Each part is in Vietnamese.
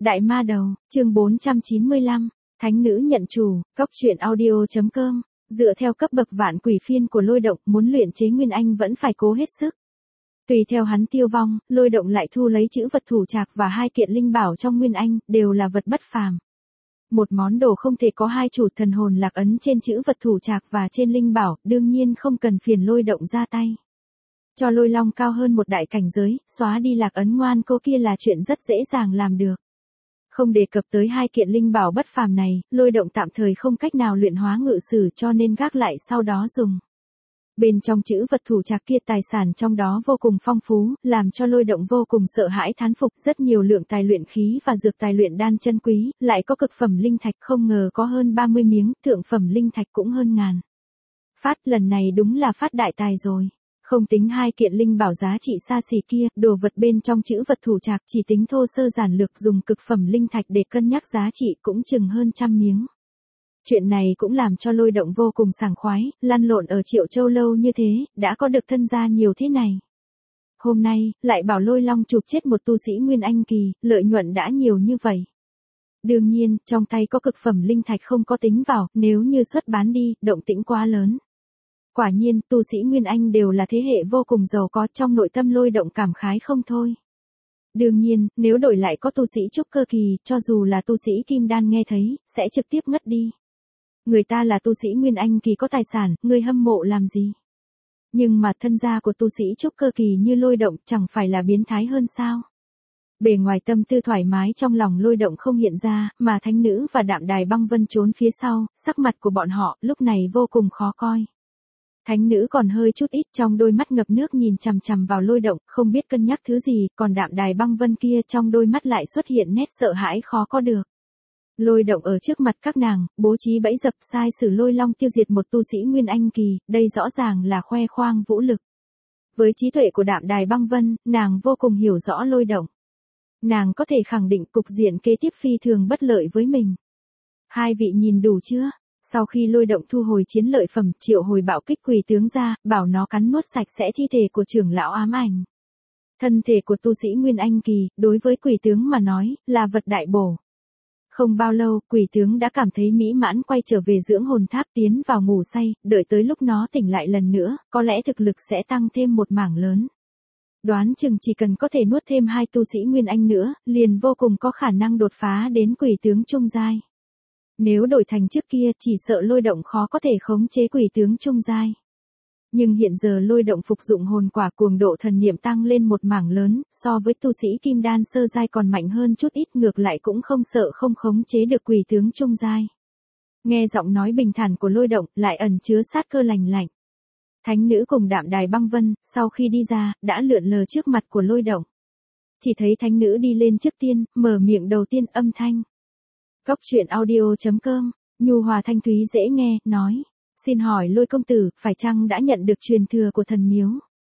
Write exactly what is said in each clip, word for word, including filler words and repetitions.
Đại ma đầu, chương bốn trăm chín mươi lăm, Thánh nữ nhận chủ, cóc truyện audio chấm com, dựa theo cấp bậc vạn quỷ phiên của Lôi Động, muốn luyện chế Nguyên Anh vẫn phải cố hết sức. Tùy theo hắn tiêu vong, Lôi Động lại thu lấy chữ vật thủ trạc và hai kiện linh bảo trong Nguyên Anh, đều là vật bất phàm. Một món đồ không thể có hai chủ, thần hồn lạc ấn trên chữ vật thủ trạc và trên linh bảo, đương nhiên không cần phiền Lôi Động ra tay. Cho Lôi Long cao hơn một đại cảnh giới, xóa đi lạc ấn ngoan cô kia là chuyện rất dễ dàng làm được. Không đề cập tới hai kiện linh bảo bất phàm này, Lôi Động tạm thời không cách nào luyện hóa ngự sử cho nên gác lại sau đó dùng. Bên trong chữ vật thủ trạc kia tài sản trong đó vô cùng phong phú, làm cho Lôi Động vô cùng sợ hãi thán phục, rất nhiều lượng tài luyện khí và dược tài luyện đan chân quý, lại có cực phẩm linh thạch không ngờ có hơn ba mươi miếng, thượng phẩm linh thạch cũng hơn ngàn. Phát lần này đúng là phát đại tài rồi. Không tính hai kiện linh bảo giá trị xa xỉ kia, đồ vật bên trong chữ vật thủ trạc chỉ tính thô sơ giản lược dùng cực phẩm linh thạch để cân nhắc giá trị cũng chừng hơn trăm miếng. Chuyện này cũng làm cho Lôi Động vô cùng sảng khoái, lăn lộn ở Triệu Châu lâu như thế, đã có được thân gia nhiều thế này. Hôm nay, lại bảo Lôi Long chụp chết một tu sĩ Nguyên Anh kỳ, lợi nhuận đã nhiều như vậy. Đương nhiên, trong tay có cực phẩm linh thạch không có tính vào, nếu như xuất bán đi, động tĩnh quá lớn. Quả nhiên, tu sĩ Nguyên Anh đều là thế hệ vô cùng giàu có, trong nội tâm Lôi Động cảm khái không thôi. Đương nhiên, nếu đổi lại có tu sĩ trúc cơ kỳ, cho dù là tu sĩ kim đan nghe thấy, sẽ trực tiếp ngất đi. Người ta là tu sĩ Nguyên Anh kỳ có tài sản, người hâm mộ làm gì? Nhưng mà thân gia của tu sĩ trúc cơ kỳ như Lôi Động chẳng phải là biến thái hơn sao? Bề ngoài tâm tư thoải mái trong lòng Lôi Động không hiện ra, mà Thánh nữ và Đạm Đài Băng Vân trốn phía sau, sắc mặt của bọn họ lúc này vô cùng khó coi. Thánh nữ còn hơi chút ít trong đôi mắt ngập nước nhìn chằm chằm vào Lôi Động, không biết cân nhắc thứ gì, còn Đạm Đài Băng Vân kia trong đôi mắt lại xuất hiện nét sợ hãi khó có được. Lôi Động ở trước mặt các nàng, bố trí bẫy dập sai sử Lôi Long tiêu diệt một tu sĩ Nguyên Anh kỳ, đây rõ ràng là khoe khoang vũ lực. Với trí tuệ của Đạm Đài Băng Vân, nàng vô cùng hiểu rõ Lôi Động. Nàng có thể khẳng định cục diện kế tiếp phi thường bất lợi với mình. Hai vị nhìn đủ chưa? Sau khi Lôi Động thu hồi chiến lợi phẩm, triệu hồi bạo kích quỷ tướng ra, bảo nó cắn nuốt sạch sẽ thi thể của trưởng lão ám ảnh. Thân thể của tu sĩ Nguyên Anh kỳ, đối với quỷ tướng mà nói, là vật đại bổ. Không bao lâu, quỷ tướng đã cảm thấy mỹ mãn quay trở về dưỡng hồn tháp tiến vào ngủ say, đợi tới lúc nó tỉnh lại lần nữa, có lẽ thực lực sẽ tăng thêm một mảng lớn. Đoán chừng chỉ cần có thể nuốt thêm hai tu sĩ Nguyên Anh nữa, liền vô cùng có khả năng đột phá đến quỷ tướng trung giai. Nếu đổi thành trước kia chỉ sợ Lôi Động khó có thể khống chế quỷ tướng trung giai. Nhưng hiện giờ Lôi Động phục dụng hồn quả cuồng độ thần niệm tăng lên một mảng lớn, so với tu sĩ kim đan sơ giai còn mạnh hơn chút ít, ngược lại cũng không sợ không khống chế được quỷ tướng trung giai. Nghe giọng nói bình thản của Lôi Động, lại ẩn chứa sát cơ lành lạnh. Thánh nữ cùng Đạm Đài Băng Vân, sau khi đi ra, đã lượn lờ trước mặt của Lôi Động. Chỉ thấy thánh nữ đi lên trước tiên, mở miệng đầu tiên âm thanh. Cóc truyện audio chấm com, nhu hòa thanh thúy dễ nghe, nói. Xin hỏi Lôi công tử, phải chăng đã nhận được truyền thừa của thần miếu?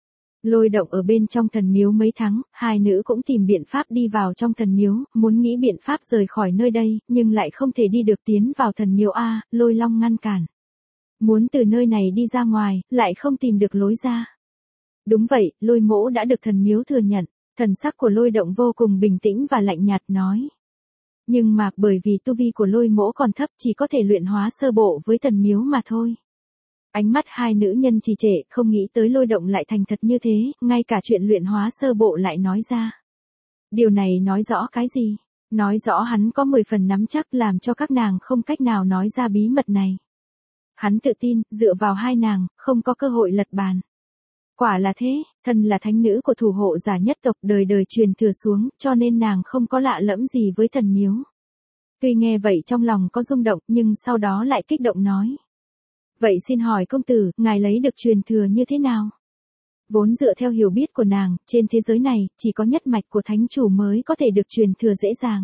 Lôi Động ở bên trong thần miếu mấy tháng, hai nữ cũng tìm biện pháp đi vào trong thần miếu, muốn nghĩ biện pháp rời khỏi nơi đây, nhưng lại không thể đi được tiến vào thần miếu A, Lôi Long ngăn cản. Muốn từ nơi này đi ra ngoài, lại không tìm được lối ra. Đúng vậy, Lôi mỗ đã được thần miếu thừa nhận, thần sắc của Lôi Động vô cùng bình tĩnh và lạnh nhạt nói. Nhưng mà, bởi vì tu vi của Lôi mỗ còn thấp chỉ có thể luyện hóa sơ bộ với thần miếu mà thôi. Ánh mắt hai nữ nhân trì trệ, không nghĩ tới Lôi Động lại thành thật như thế, ngay cả chuyện luyện hóa sơ bộ lại nói ra. Điều này nói rõ cái gì? Nói rõ hắn có mười phần nắm chắc làm cho các nàng không cách nào nói ra bí mật này. Hắn tự tin, dựa vào hai nàng, không có cơ hội lật bàn. Quả là thế, thân là thánh nữ của thủ hộ giả nhất tộc đời đời truyền thừa xuống, cho nên nàng không có lạ lẫm gì với thần miếu. Tuy nghe vậy trong lòng có rung động, nhưng sau đó lại kích động nói. Vậy xin hỏi công tử, ngài lấy được truyền thừa như thế nào? Vốn dựa theo hiểu biết của nàng, trên thế giới này, chỉ có nhất mạch của thánh chủ mới có thể được truyền thừa dễ dàng.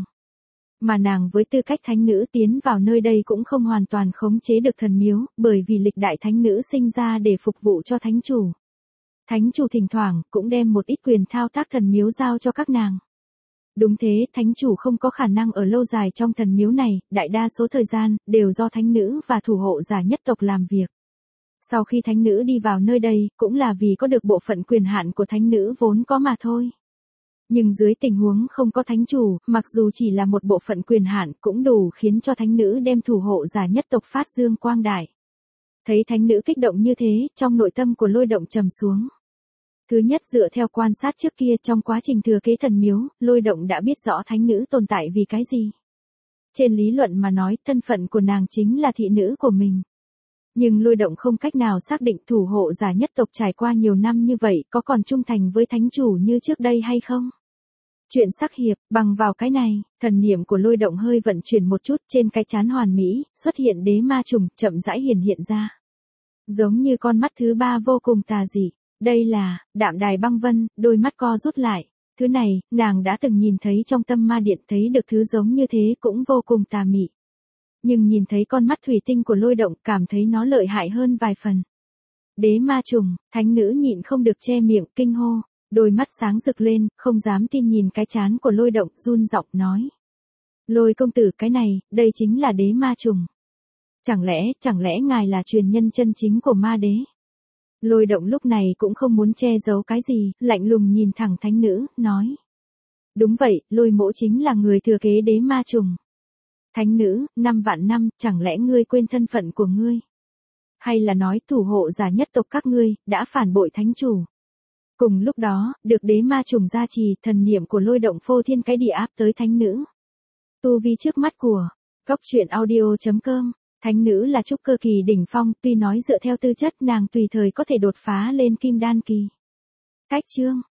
Mà nàng với tư cách thánh nữ tiến vào nơi đây cũng không hoàn toàn khống chế được thần miếu, bởi vì lịch đại thánh nữ sinh ra để phục vụ cho thánh chủ. Thánh chủ thỉnh thoảng cũng đem một ít quyền thao tác thần miếu giao cho các nàng. Đúng thế, thánh chủ không có khả năng ở lâu dài trong thần miếu này, đại đa số thời gian, đều do thánh nữ và thủ hộ giả nhất tộc làm việc. Sau khi thánh nữ đi vào nơi đây, cũng là vì có được bộ phận quyền hạn của thánh nữ vốn có mà thôi. Nhưng dưới tình huống không có thánh chủ, mặc dù chỉ là một bộ phận quyền hạn cũng đủ khiến cho thánh nữ đem thủ hộ giả nhất tộc phát dương quang đại. Thấy thánh nữ kích động như thế, trong nội tâm của Lôi Động trầm xuống. Thứ nhất, dựa theo quan sát trước kia trong quá trình thừa kế thần miếu, Lôi Động đã biết rõ thánh nữ tồn tại vì cái gì. Trên lý luận mà nói, thân phận của nàng chính là thị nữ của mình. Nhưng Lôi Động không cách nào xác định thủ hộ giả nhất tộc trải qua nhiều năm như vậy có còn trung thành với thánh chủ như trước đây hay không. Chuyện sắc hiệp, bằng vào cái này, thần niệm của Lôi Động hơi vận chuyển một chút, trên cái trán hoàn mỹ, xuất hiện đế ma trùng, chậm rãi hiển hiện ra. Giống như con mắt thứ ba vô cùng tà dị. Đây là, Đạm Đài Băng Vân, đôi mắt co rút lại. Thứ này, nàng đã từng nhìn thấy trong tâm ma điện, thấy được thứ giống như thế cũng vô cùng tà mị. Nhưng nhìn thấy con mắt thủy tinh của Lôi Động, cảm thấy nó lợi hại hơn vài phần. Đế ma trùng, thánh nữ nhịn không được che miệng, kinh hô. Đôi mắt sáng rực lên, không dám tin nhìn cái trán của Lôi Động, run giọng nói. Lôi công tử, cái này, đây chính là đế ma trùng. Chẳng lẽ, chẳng lẽ ngài là truyền nhân chân chính của ma đế? Lôi Động lúc này cũng không muốn che giấu cái gì, lạnh lùng nhìn thẳng thánh nữ, nói. Đúng vậy, Lôi mỗ chính là người thừa kế đế ma trùng. Thánh nữ, năm vạn năm, chẳng lẽ ngươi quên thân phận của ngươi? Hay là nói thủ hộ giả nhất tộc các ngươi, đã phản bội thánh chủ? Cùng lúc đó, được đế ma trùng gia trì, thần niệm của Lôi Động phô thiên cái địa áp tới thánh nữ. Tu vi trước mắt của Cốc Truyện Audio chấm com. Thánh nữ là trúc cơ kỳ đỉnh phong, tuy nói dựa theo tư chất nàng tùy thời có thể đột phá lên kim đan kỳ. Cách chương